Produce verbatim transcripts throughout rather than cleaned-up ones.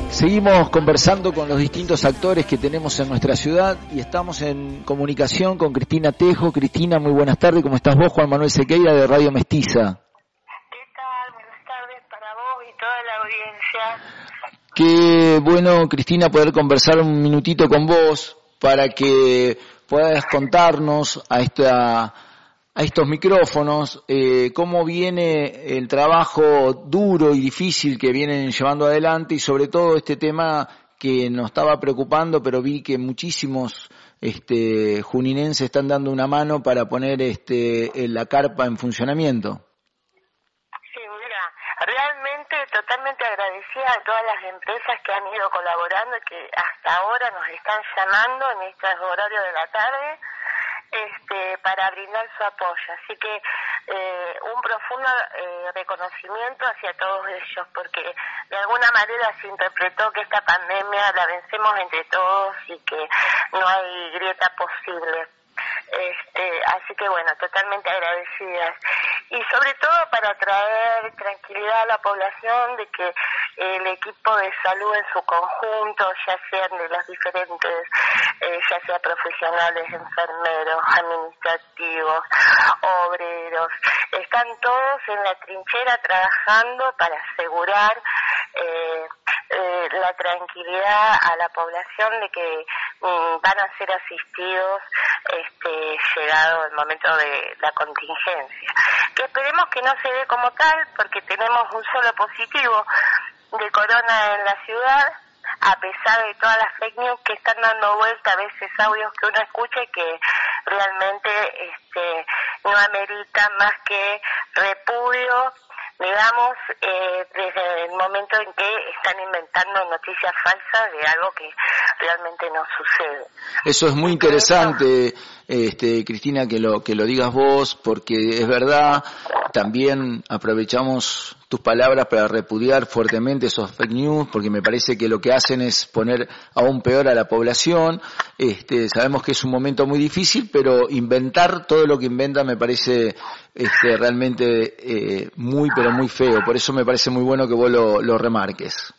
Seguimos conversando con los distintos actores que tenemos en nuestra ciudad y estamos en comunicación con Cristina Tejo. Cristina, muy buenas tardes. ¿Cómo estás vos? Juan Manuel Sequeira de Radio Mestiza. ¿Qué tal? Buenas tardes para vos y toda la audiencia. Qué bueno, Cristina, poder conversar un minutito con vos para que puedas contarnos a esta... a estos micrófonos, eh, cómo viene el trabajo duro y difícil que vienen llevando adelante y sobre todo este tema que nos estaba preocupando, pero vi que muchísimos este, juninenses están dando una mano para poner este, la carpa en funcionamiento. Sí, mira, realmente totalmente agradecida a todas las empresas que han ido colaborando y que hasta ahora nos están llamando en estos horarios de la tarde. Este, para brindar su apoyo, así que eh, un profundo eh, reconocimiento hacia todos ellos, porque de alguna manera se interpretó que esta pandemia la vencemos entre todos y que no hay grieta posible. Este, así que bueno, totalmente agradecidas y sobre todo para traer tranquilidad a la población de que el equipo de salud en su conjunto, ya sean de los diferentes, eh, ya sea profesionales, enfermeros, administrativos, obreros, están todos en la trinchera trabajando para asegurar eh, eh, la tranquilidad a la población de que mm, van a ser asistidos este, llegado el momento de la contingencia. Que esperemos que no se dé como tal, porque tenemos un solo positivo de corona en la ciudad, a pesar de todas las fake news que están dando vuelta, a veces audios que uno escucha y que realmente este, no ameritan más que repudio, digamos, eh, desde el momento en que están inventando noticias falsas de algo que realmente no sucede. Eso es muy interesante, este, Cristina, que lo que lo digas vos, porque es verdad, también aprovechamos tus palabras para repudiar fuertemente esos fake news, porque me parece que lo que hacen es poner aún peor a la población. Este, sabemos que es un momento muy difícil, pero inventar todo lo que inventan me parece este, realmente eh, muy, pero muy feo. Por eso me parece muy bueno que vos lo, lo remarques.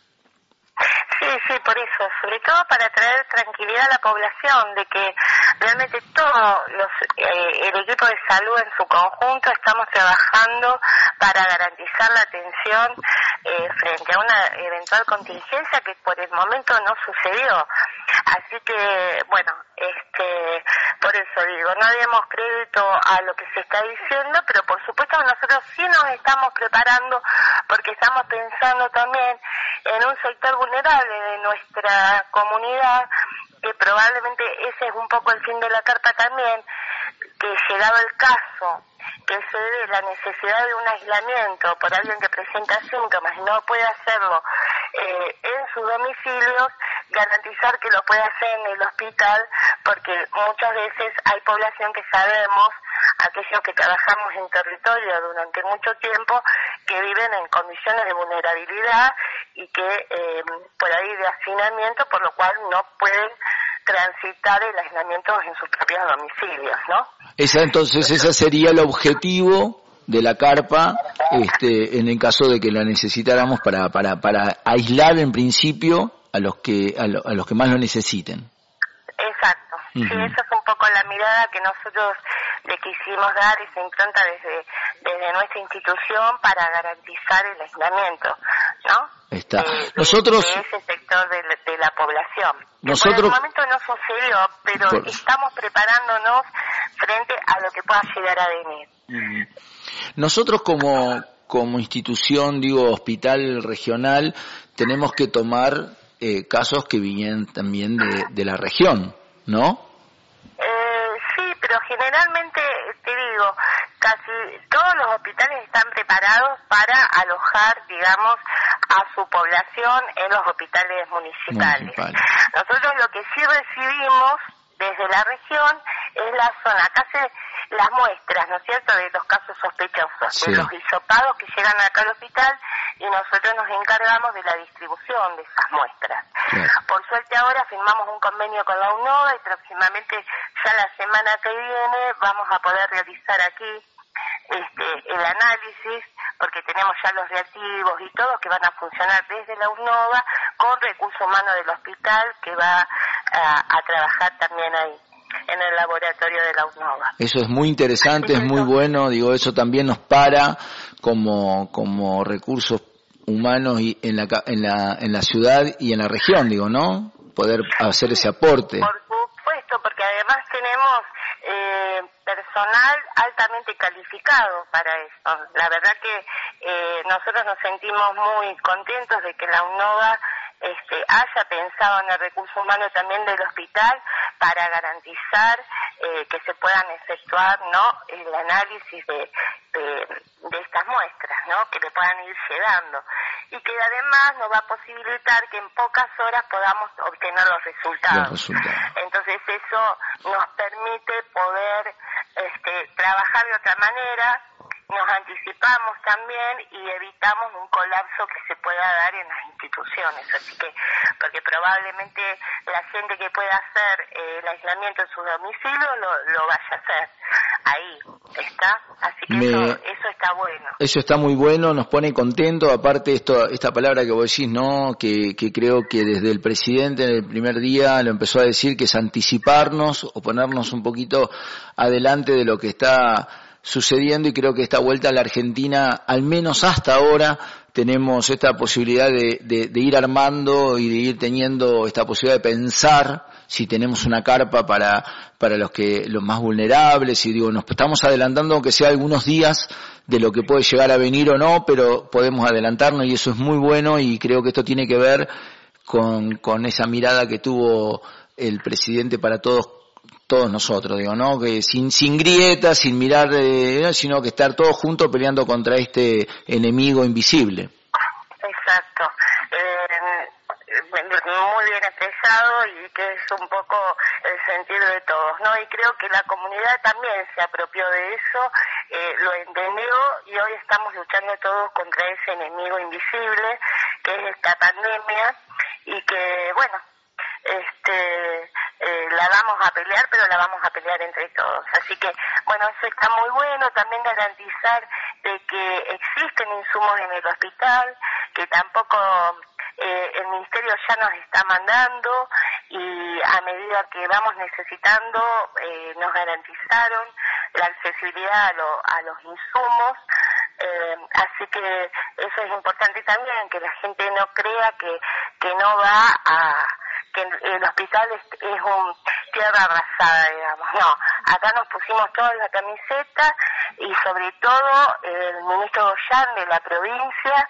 Sí, sí, por eso, sobre todo para traer tranquilidad a la población de que realmente todos los, eh, el equipo de salud en su conjunto estamos trabajando para garantizar la atención eh, frente a una eventual contingencia que por el momento no sucedió. Así que, bueno, este, por eso digo, no demos crédito a lo que se está diciendo, pero por supuesto nosotros sí nos estamos preparando porque estamos pensando también en un sector vulnerable de nuestra comunidad, que probablemente ese es un poco el fin de la carta también, que llegado el caso, que se dé la necesidad de un aislamiento por alguien que presenta síntomas y no puede hacerlo eh, en sus domicilios, garantizar que lo puede hacer en el hospital, porque muchas veces hay población que sabemos, aquellos que trabajamos en territorio durante mucho tiempo, que viven en condiciones de vulnerabilidad y que eh, por ahí de hacinamiento, por lo cual no pueden transitar el aislamiento en sus propios domicilios, ¿no? Esa entonces, ese sería el objetivo de la carpa, este, en el caso de que la necesitáramos para para para aislar en principio a los que a, lo, a los que más lo necesiten. Exacto. Uh-huh. Sí, esa es un poco la mirada que nosotros le quisimos dar, esa impronta desde desde nuestra institución para garantizar el aislamiento, ¿no? Está. De, nosotros de ese sector de, de la población. Nosotros por el momento no sucedió, pero por... estamos preparándonos frente a lo que pueda llegar a venir. Uh-huh. Nosotros como como institución, digo, hospital regional, tenemos que tomar eh, casos que vienen también de, de la región, ¿no? Eh, sí, pero generalmente, te digo, casi todos los hospitales están preparados para alojar, digamos, a su población en los hospitales municipales. Municipal. Nosotros lo que sí recibimos desde la región es la zona, acá se las muestras, ¿no es cierto?, de los casos sospechosos, sí, de los hisopados que llegan acá al hospital, y nosotros nos encargamos de la distribución de esas muestras. Claro. Por suerte ahora firmamos un convenio con la UNOVA y próximamente, ya la semana que viene, vamos a poder realizar aquí este, el análisis, porque tenemos ya los reactivos y todo que van a funcionar desde la UNOVA con recursos humanos del hospital que va a, a trabajar también ahí, en el laboratorio de la UNOVA. Eso es muy interesante, es muy bueno, digo, eso también nos para como, como recursos humanos y en la, en la, en la ciudad y en la región, digo, ¿no? Poder hacer ese aporte. Por supuesto, porque además tenemos eh, personal altamente calificado para eso. La verdad que eh, nosotros nos sentimos muy contentos de que la UNOVA este, haya pensado en el recurso humano también del hospital para garantizar eh, que se puedan efectuar, ¿no?, el análisis de, de, de estas muestras, ¿no?, que le puedan ir llegando, y que además nos va a posibilitar que en pocas horas podamos obtener los resultados. Los resultados. Entonces eso nos permite poder este, trabajar de otra manera, nos anticipamos también y evitamos un colapso que se pueda dar en las instituciones. Así que, porque probablemente la gente que pueda hacer eh, el aislamiento en su domicilio lo, lo vaya a hacer. Ahí está. Así que Me... eso, eso está bueno. Eso está muy bueno, nos pone contento. Aparte, esto, esta palabra que vos decís, ¿no? Que, que creo que desde el presidente en el primer día lo empezó a decir, que es anticiparnos o ponernos un poquito adelante de lo que está sucediendo, y creo que esta vuelta a la Argentina, al menos hasta ahora, tenemos esta posibilidad de, de, de ir armando y de ir teniendo esta posibilidad de pensar si tenemos una carpa para para los que los más vulnerables, y digo, nos estamos adelantando aunque sea algunos días de lo que puede llegar a venir o no, pero podemos adelantarnos y eso es muy bueno, y creo que esto tiene que ver con con esa mirada que tuvo el presidente para todos todos nosotros, digo, ¿no? Que sin sin grietas, sin mirar, eh, sino que estar todos juntos peleando contra este enemigo invisible. Exacto. Eh, muy bien expresado, y que es un poco el sentir de todos, ¿no? Y creo que la comunidad también se apropió de eso, eh, lo entendió, y hoy estamos luchando todos contra ese enemigo invisible que es esta pandemia, y que, bueno, este eh, la vamos a pelear, pero la vamos a pelear entre todos. Así que, bueno, eso está muy bueno. También garantizar de que existen insumos en el hospital, que tampoco eh, el Ministerio ya nos está mandando, y a medida que vamos necesitando, eh, nos garantizaron la accesibilidad a, lo, a los insumos. Eh, así que eso es importante también, que la gente no crea que, que no va a... que el hospital es, es un tierra arrasada, digamos. No, acá nos pusimos todos la camiseta, y sobre todo el ministro Goyán de la provincia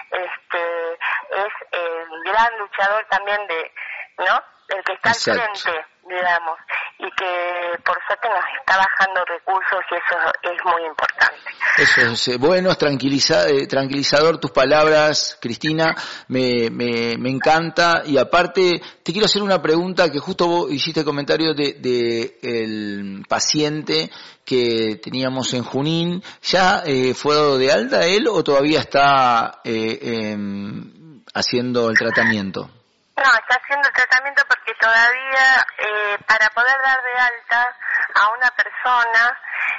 este es el gran luchador también de, ¿no?, el que está Exacto. al frente, digamos, y que por suerte nos está bajando recursos, y eso es muy importante. Eso es bueno, es tranquiliza, eh, tranquilizador tus palabras, Cristina, me, me, me encanta. Y aparte, te quiero hacer una pregunta, que justo vos hiciste comentario de, de el paciente que teníamos en Junín. ¿Ya eh, fue dado de alta él o todavía está eh, eh, haciendo el tratamiento? No, está haciendo el tratamiento porque todavía, eh, para poder dar de alta a una persona,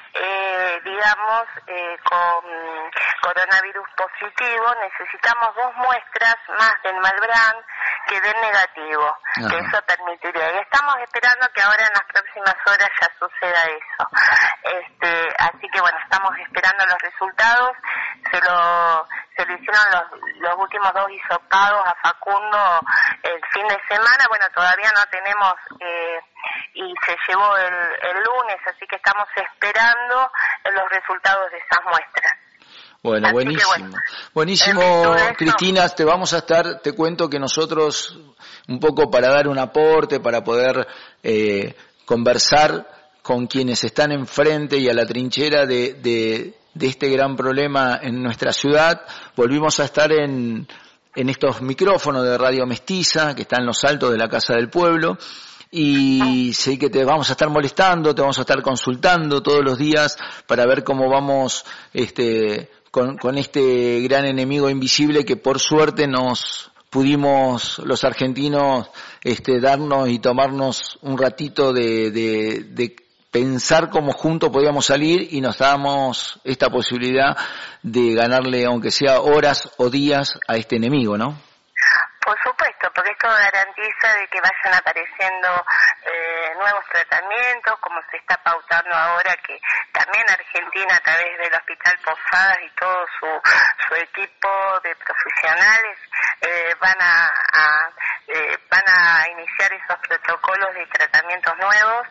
eh, digamos, eh, con coronavirus positivo, necesitamos dos muestras más del Malbrán que den negativo, Ajá. que eso permitiría. Y estamos esperando que ahora en las próximas horas ya suceda eso. Este, así que bueno, estamos esperando los resultados. Se lo, se le hicieron los, los últimos dos hisopados a Facundo el fin de semana. Bueno, todavía no tenemos, eh, y se llevó el, el lunes, así que estamos esperando los resultados de esas muestras. Bueno, así buenísimo. Que, bueno, buenísimo, Cristina, te vamos a estar, te cuento que nosotros, un poco para dar un aporte, para poder eh, conversar con quienes están enfrente y a la trinchera de, de, de este gran problema en nuestra ciudad, volvimos a estar en, en estos micrófonos de Radio Mestiza, que están en los altos de la Casa del Pueblo, y sé que te vamos a estar molestando, te vamos a estar consultando todos los días para ver cómo vamos este con, con este gran enemigo invisible que por suerte nos pudimos los argentinos este darnos y tomarnos un ratito de, de, de pensar cómo juntos podíamos salir, y nos damos esta posibilidad de ganarle, aunque sea horas o días, a este enemigo, ¿no? Por supuesto. supuesto, porque esto garantiza de que vayan apareciendo eh, nuevos tratamientos, como se está pautando ahora, que también Argentina, a través del Hospital Posadas y todo su, su equipo de profesionales, eh, van a, a eh, van a iniciar esos protocolos de tratamientos nuevos.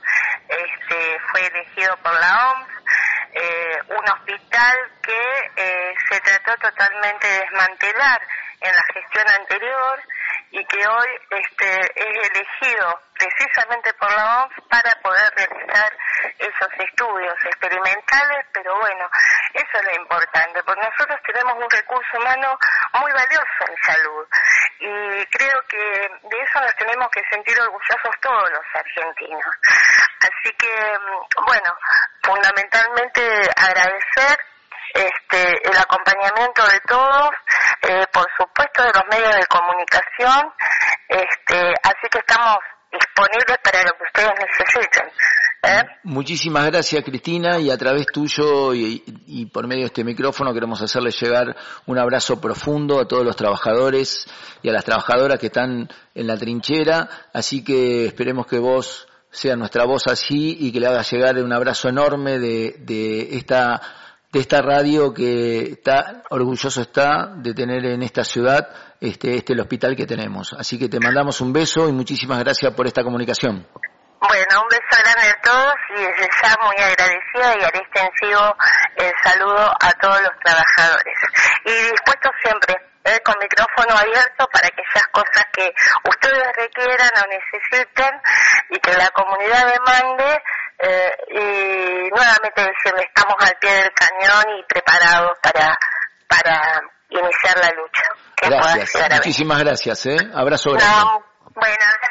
Este, fue elegido por la O M S, eh, un hospital que eh, se trató totalmente de desmantelar en la gestión anterior y que hoy este, es elegido precisamente por la O M S para poder realizar esos estudios experimentales, pero bueno, eso es lo importante, porque nosotros tenemos un recurso humano muy valioso en salud y creo que de eso nos tenemos que sentir orgullosos todos los argentinos. Así que, bueno, fundamentalmente agradecer este el acompañamiento de todos, eh, por supuesto de los medios de comunicación, este así que estamos disponibles para lo que ustedes necesiten. ¿eh? Muchísimas gracias, Cristina, y a través tuyo y, y por medio de este micrófono queremos hacerle llegar un abrazo profundo a todos los trabajadores y a las trabajadoras que están en la trinchera, así que esperemos que vos seas nuestra voz así y que le hagas llegar un abrazo enorme de, de esta de esta radio que está orgulloso está de tener en esta ciudad este este el hospital que tenemos. Así que te mandamos un beso y muchísimas gracias por esta comunicación. Bueno, un beso grande a todos y desde ya muy agradecida y haré extensivo el saludo a todos los trabajadores. Y dispuesto siempre, eh, con micrófono abierto para aquellas cosas que ustedes requieran o necesiten y que la comunidad demande. Eh, y nuevamente decirle, estamos al pie del cañón y preparados para para iniciar la lucha. Que gracias, muchísimas gracias, ¿eh? Abrazo grande. No, bueno,